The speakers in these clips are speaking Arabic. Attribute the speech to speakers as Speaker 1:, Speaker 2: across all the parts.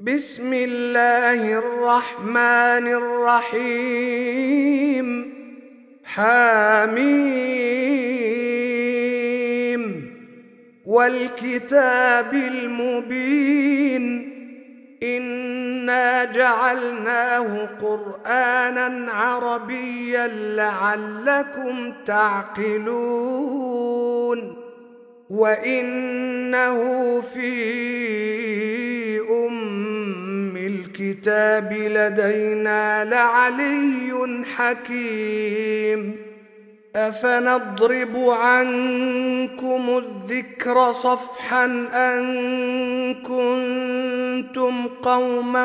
Speaker 1: بسم الله الرحمن الرحيم. حميم والكتاب المبين. إنا جعلناه قرآنا عربيا لعلكم تعقلون. وإنه في الكتاب لدينا لعلي حكيم. أفنضرب عنكم الذكر صفحا أن كنتم قوما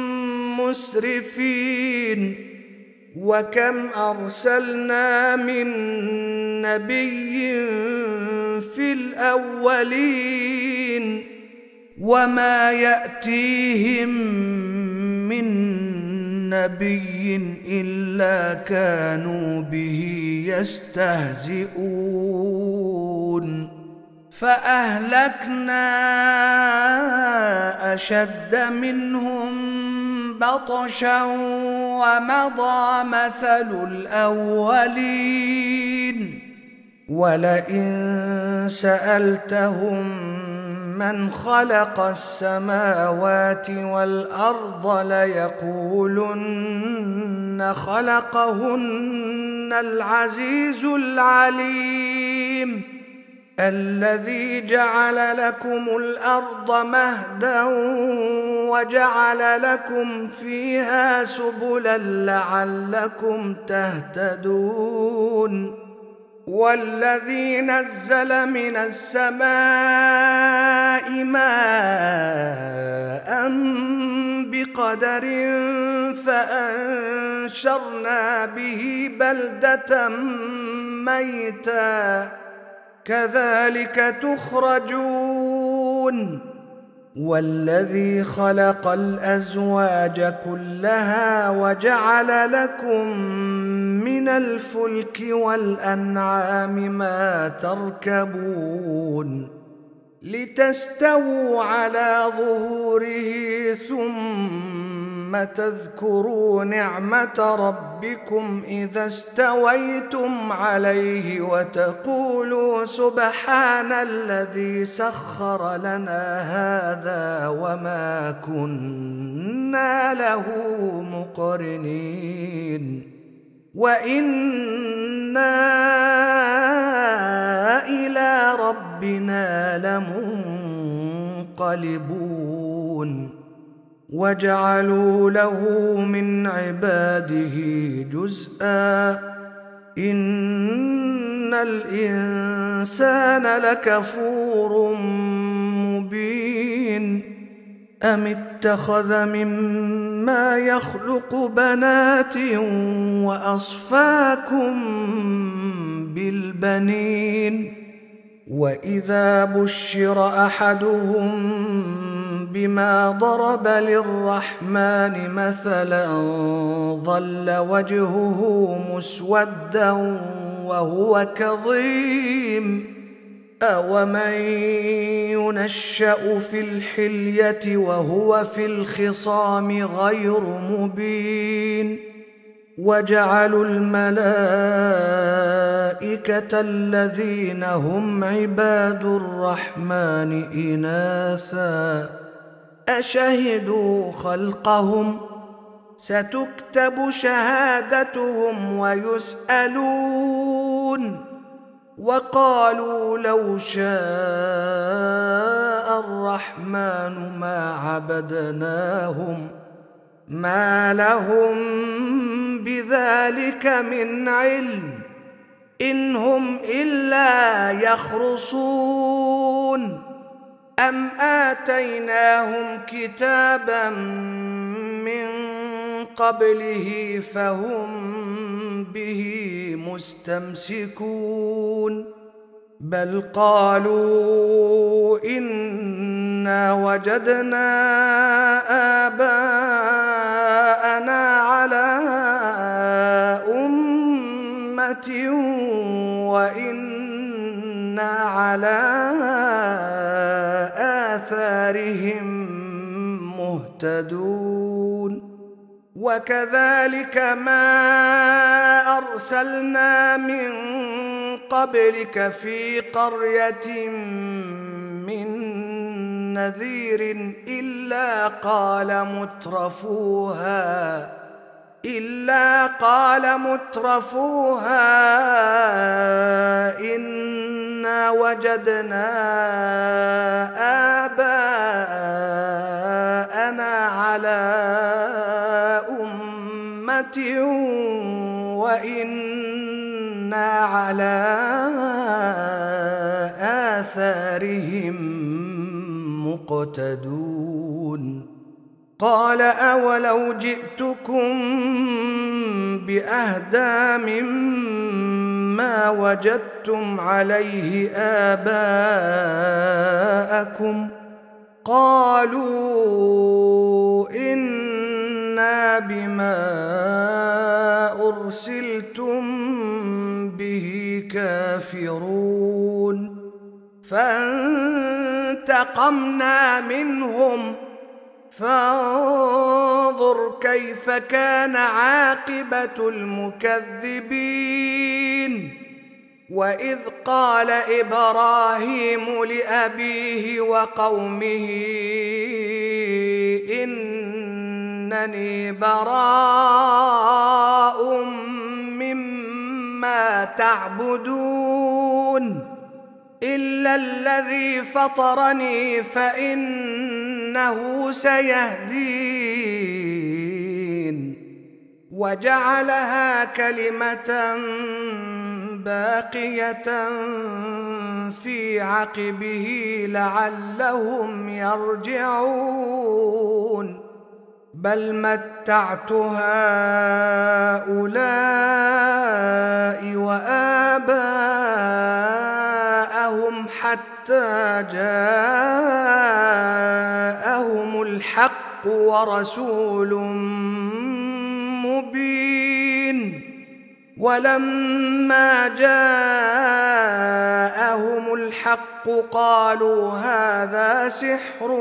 Speaker 1: مسرفين. وكم أرسلنا من نبي في الأولين وما يأتيهم من نبي إلا كانوا به يستهزئون. فأهلكنا أشد منهم بطشا ومضى مثل الأولين. ولئن سألتهم من خلق السماوات والأرض ليقولن خلقهن العزيز العليم. الذي جعل لكم الأرض مهدا وجعل لكم فيها سبلا لعلكم تهتدون. والذي نزل من السماء ماء بقدر فأنشرنا به بلدة ميتا كذلك تخرجون. والذي خلق الأزواج كلها وجعل لكم من الفلك والأنعام ما تركبون لتستووا على ظهوره ثم تذكروا نعمة ربكم إذا استويتم عليه وتقولوا سبحان الذي سخر لنا هذا وما كنا له مقرنين وإنا إلى ربنا لمنقلبون. وجعلوا له من عباده جزءا إن الإنسان لكفور مبين. أم اتخذ مما يخلق بنات وأصفاكم بالبنين. وإذا بشر أحدهم بما ضرب للرحمن مثلا ظل وجهه مسودا وهو كظيم. أومن ينشأ في الحلية وهو في الخصام غير مبين. وجعلوا الملائكة الذين هم عباد الرحمن إناثا أشهدوا خلقهم ستكتب شهادتهم ويسألون. وقالوا لو شاء الرحمن ما عبدناهم ما لهم بذلك من علم إن هم إلا يخرصون. أم آتيناهم كتابا من قبله فهم به مستمسكون. بل قالوا إنا وجدنا آباءنا على أمة وإنا على آثارهم مهتدون. مهتدون وكذلك ما أرسلنا من قبلك في قرية من نذير إلا قال مترفوها إنا وجدنا آباءنا على أمة وإنا على آثارهم مقتدون قال أولو جئتكم بأهدى مما وجدتم عليه آباءكم قالوا إنا بما أرسلتم به كافرون فانتقمنا منهم فانظر كيف كان عاقبة المكذبين وإذ قال إبراهيم لأبيه وقومه إنني براء مما تعبدون إلا الذي فطرني فإنه سيهدين وجعلها كلمة باقية في عقبه لعلهم يرجعون بل متعت هؤلاء وآباءهم حتى جاءهم الحق ورسول مبين ولما جاءهم الحق قالوا هذا سحر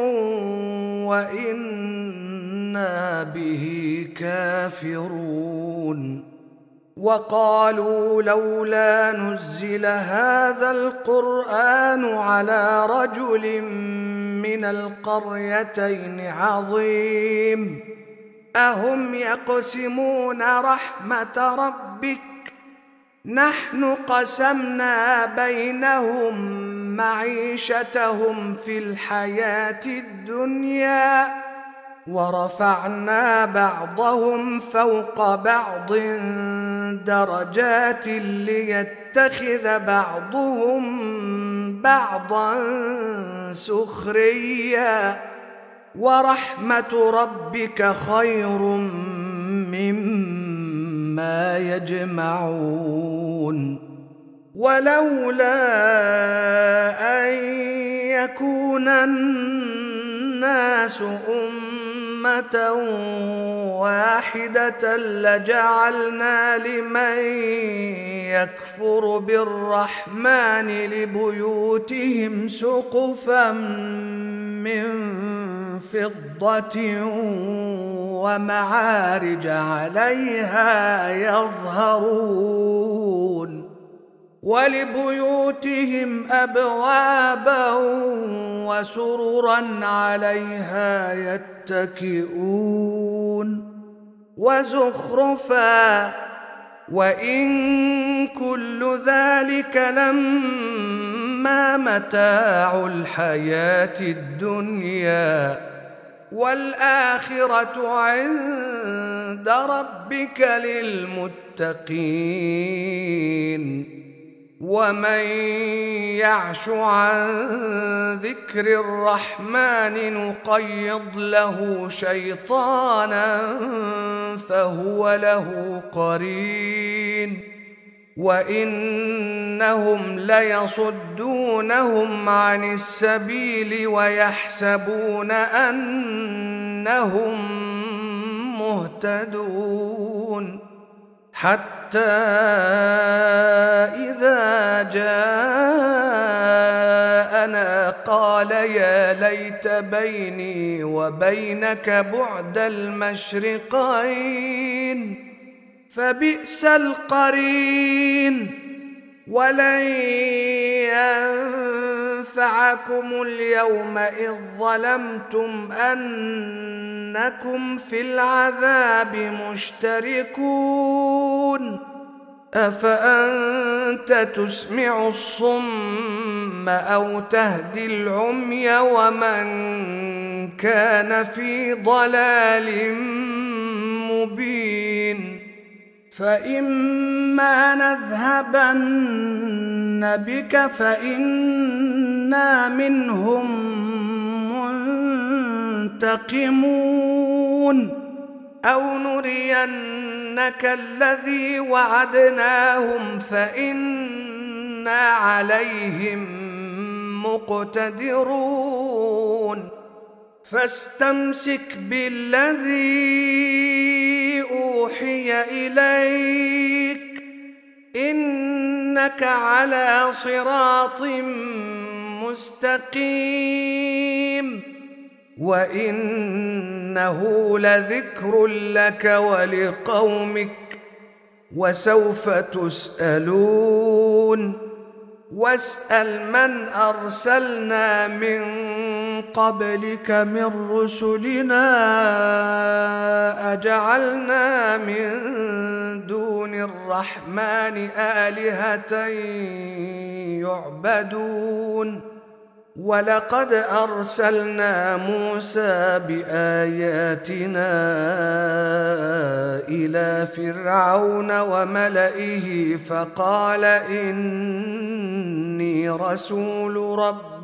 Speaker 1: وإنا به كافرون وقالوا لولا نزل هذا القرآن على رجل من القريتين عظيم أهم يقسمون رحمة ربك نحن قسمنا بينهم معيشتهم في الحياة الدنيا ورفعنا بعضهم فوق بعض درجات ليتخذ بعضهم بعضا سخريا ورحمة ربك خير مما يجمعون ولولا أن يكون الناس أمة واحدة لجعلنا لمن يكفر بالرحمن لبيوتهم سقفا من فضة ومعارج عليها يظهرون ولبيوتهم أبوابا وسررا عليها يتكئون وزخرفا وإن كل ذلك لما متاع الحياة الدنيا والآخرة عند ربك للمتقين ومن يعش عن ذكر الرحمن نقيض له شيطانا فهو له قرين وإنهم ليصدونهم عن السبيل ويحسبون أنهم مهتدون حتى إذا جاءنا قال يا ليت بيني وبينك بعد المشرقين فبئس القرين ولن ينفعكم اليوم إذ ظلمتم أنكم في العذاب مشتركون أفأنت تسمع الصم أو تهدي العمي ومن كان في ضلال مبين فإما نذهبن بك فإنا منهم منتقمون أو نرينك الذي وعدناهم فإنا عليهم مقتدرون فاستمسك بالذي أوحي إليك إنك على صراط مستقيم وإنه لذكر لك ولقومك وسوف تسألون واسأل من أرسلنا من قبلك من رسلنا أجعلنا من دون الرحمن آلهة يعبدون ولقد أرسلنا موسى بآياتنا إلى فرعون وملئه فقال إني رسول رب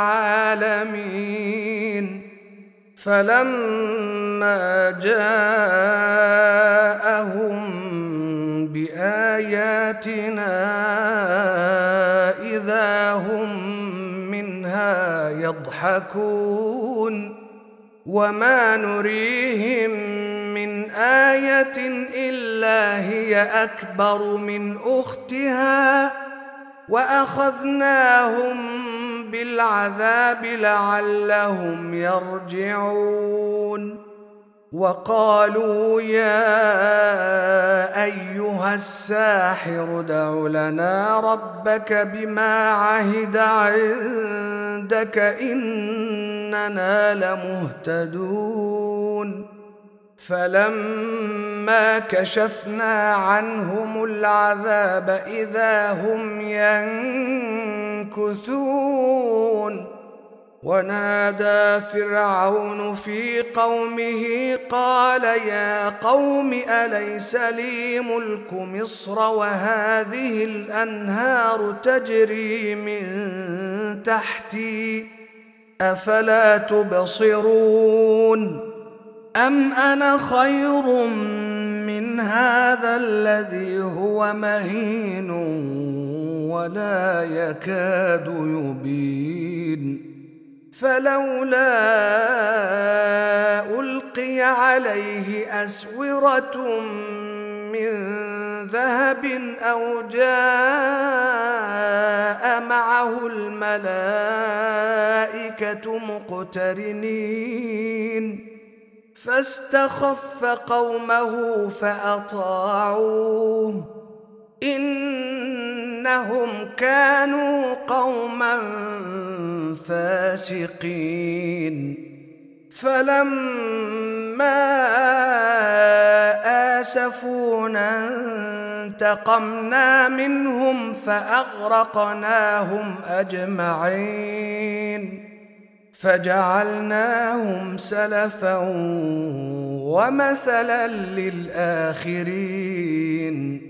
Speaker 1: العالمين فلما جاءهم بآياتنا إذا هم منها يضحكون وما نريهم من آية إلا هي أكبر من أختها وأخذناهم بالعذاب لعلهم يرجعون وقالوا يا أيها الساحر ادع لنا ربك بما عهد عندك إننا لمهتدون فلما كشفنا عنهم العذاب إذا هم ينكثون ونادى فرعون في قومه قال يا قوم أليس لي ملك مصر وهذه الأنهار تجري من تحتي أفلا تبصرون أم أنا خير من هذا الذي هو مهين ولا يكاد يبين فلولا ألقي عليه أسورة من ذهب أو جاء معه الملائكة مقترنين فاستخف قومه فأطاعوه إنهم كانوا قوما فاسقين فلما آسفونا انتقمنا منهم فأغرقناهم أجمعين فجعلناهم سلفا ومثلا للآخرين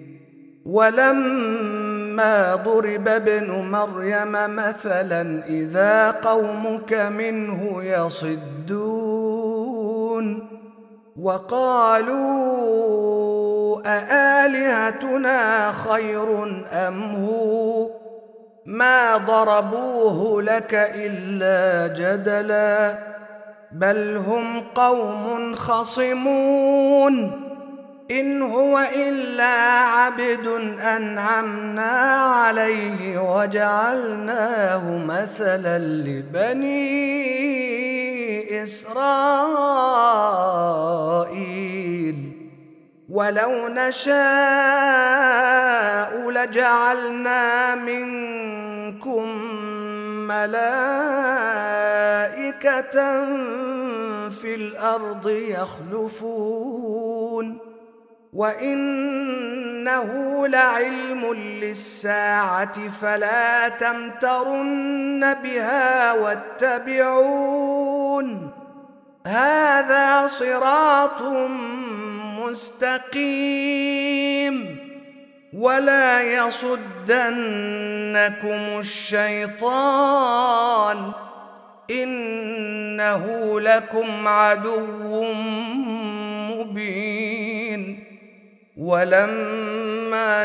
Speaker 1: ولما ضرب ابن مريم مثلا إذا قومك منه يصدون وقالوا أآلهتنا خير أم هو ما ضربوه لك إلا جدلا بل هم قوم خصمون إن هو إلا عبد أنعمنا عليه وجعلناه مثلا لبني إسرائيل ولو نشاء لجعلنا منكم ملائكة في الأرض يخلفون وإنه لعلم للساعة فلا تمترن بها واتبعون هذا صراط مستقيم ولا يصدنكم الشيطان إنه لكم عدو مبين ولما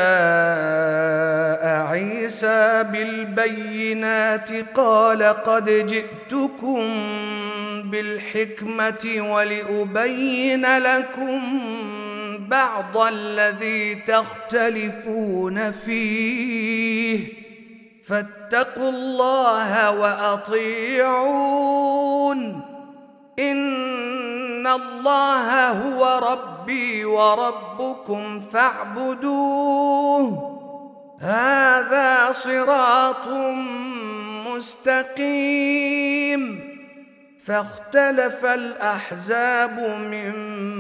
Speaker 1: جاء عيسى بالبينات قال قد جئتكم بالحكمة ولأبين لكم بعض الذي تختلفون فيه فاتقوا الله وأطيعون إن الله هو ربي وربكم فاعبدوه هذا صراط مستقيم فاختلف الأحزاب من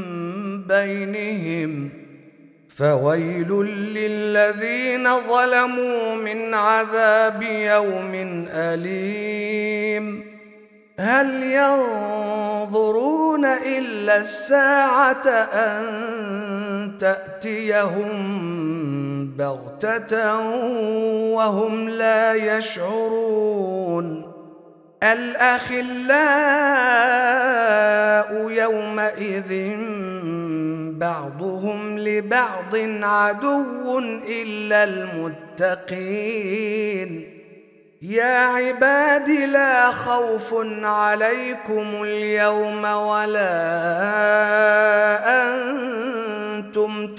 Speaker 1: بينهم فويل للذين ظلموا من عذاب يوم أليم هل ينظرون إلا الساعة أن تأتيهم بغتة وهم لا يشعرون الأخلاء يومئذ بعضهم لبعض عدو إلا المتقين يا عباد لا خوف عليكم اليوم ولا أنتم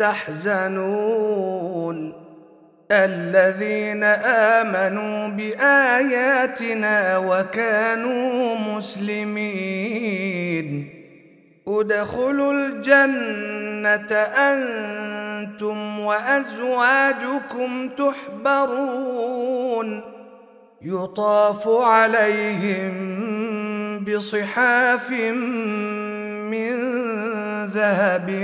Speaker 1: تحزنون الذين آمنوا بآياتنا وكانوا مسلمين ادخلوا الجنة أنتم وأزواجكم تحبرون يطاف عليهم بصحاف من ذهب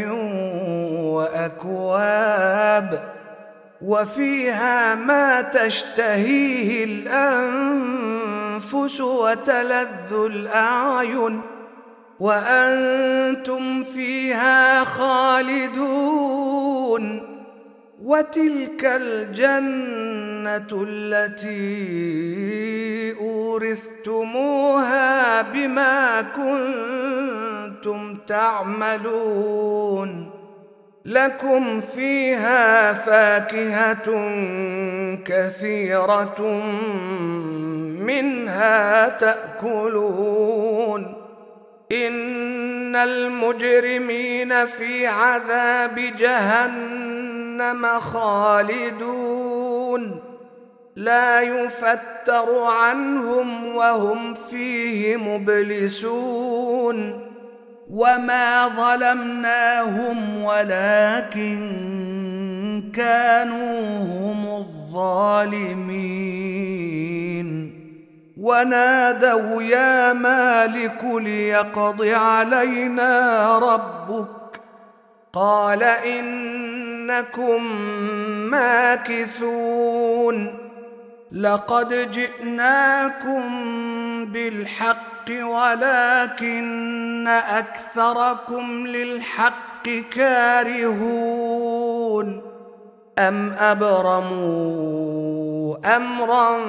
Speaker 1: وأكواب وفيها ما تشتهيه الأنفس وتلذ الأعين وأنتم فيها خالدون وتلك الجنة التي أورثتموها بما كنتم تعملون لكم فيها فاكهة كثيرة منها تأكلون إن المجرمين في عذاب جهنم خالدون لا يفتر عنهم وهم فيه مبلسون وما ظلمناهم ولكن كانوا هم الظالمين ونادوا يا مالك ليقض علينا ربك قال إنكم ماكثون لقد جئناكم بالحق ولكن أكثركم للحق كارهون أم أبرموا أمرا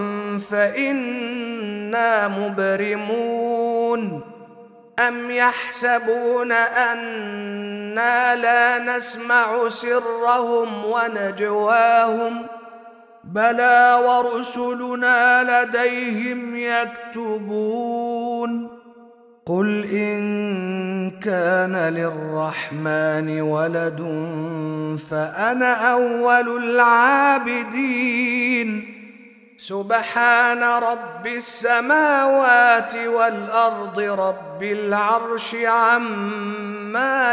Speaker 1: فإنا مبرمون أم يحسبون أنا لا نسمع سرهم ونجواهم بلى ورسلنا لديهم يكتبون قل إن كان للرحمن ولد فأنا أول العابدين سبحان رب السماوات والأرض رب العرش عما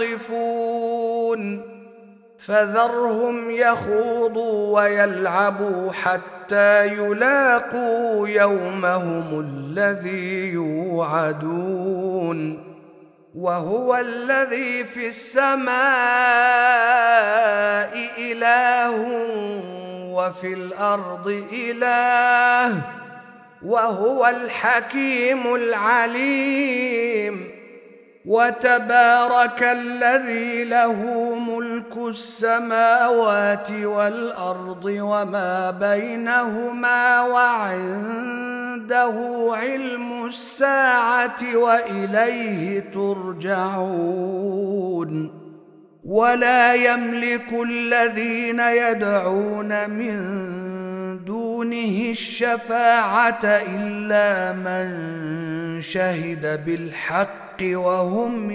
Speaker 1: يصفون فذرهم يخوضوا ويلعبوا حتى يلاقوا يومهم الذي يوعدون وهو الذي في السماء إله وفي الأرض إله وهو الحكيم العليم وتبارك الذي له ملك السماوات والأرض وما بينهما وعنده علم الساعة وإليه ترجعون ولا يملك الذين يدعون من دونه الشفاعة إلا من شهد بالحق وهم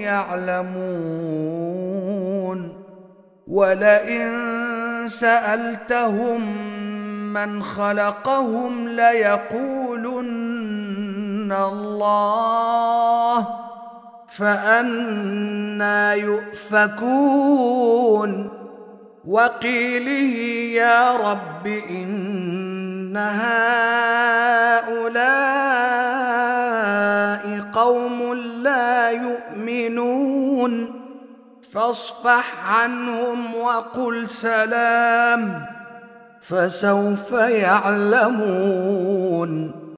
Speaker 1: يعلمون ولئن سألتهم من خلقهم ليقولن الله فأنى يؤفكون وقيله يا رب إن هؤلاء قوم لا يؤمنون فاصفح عنهم وقل سلام فسوف يعلمون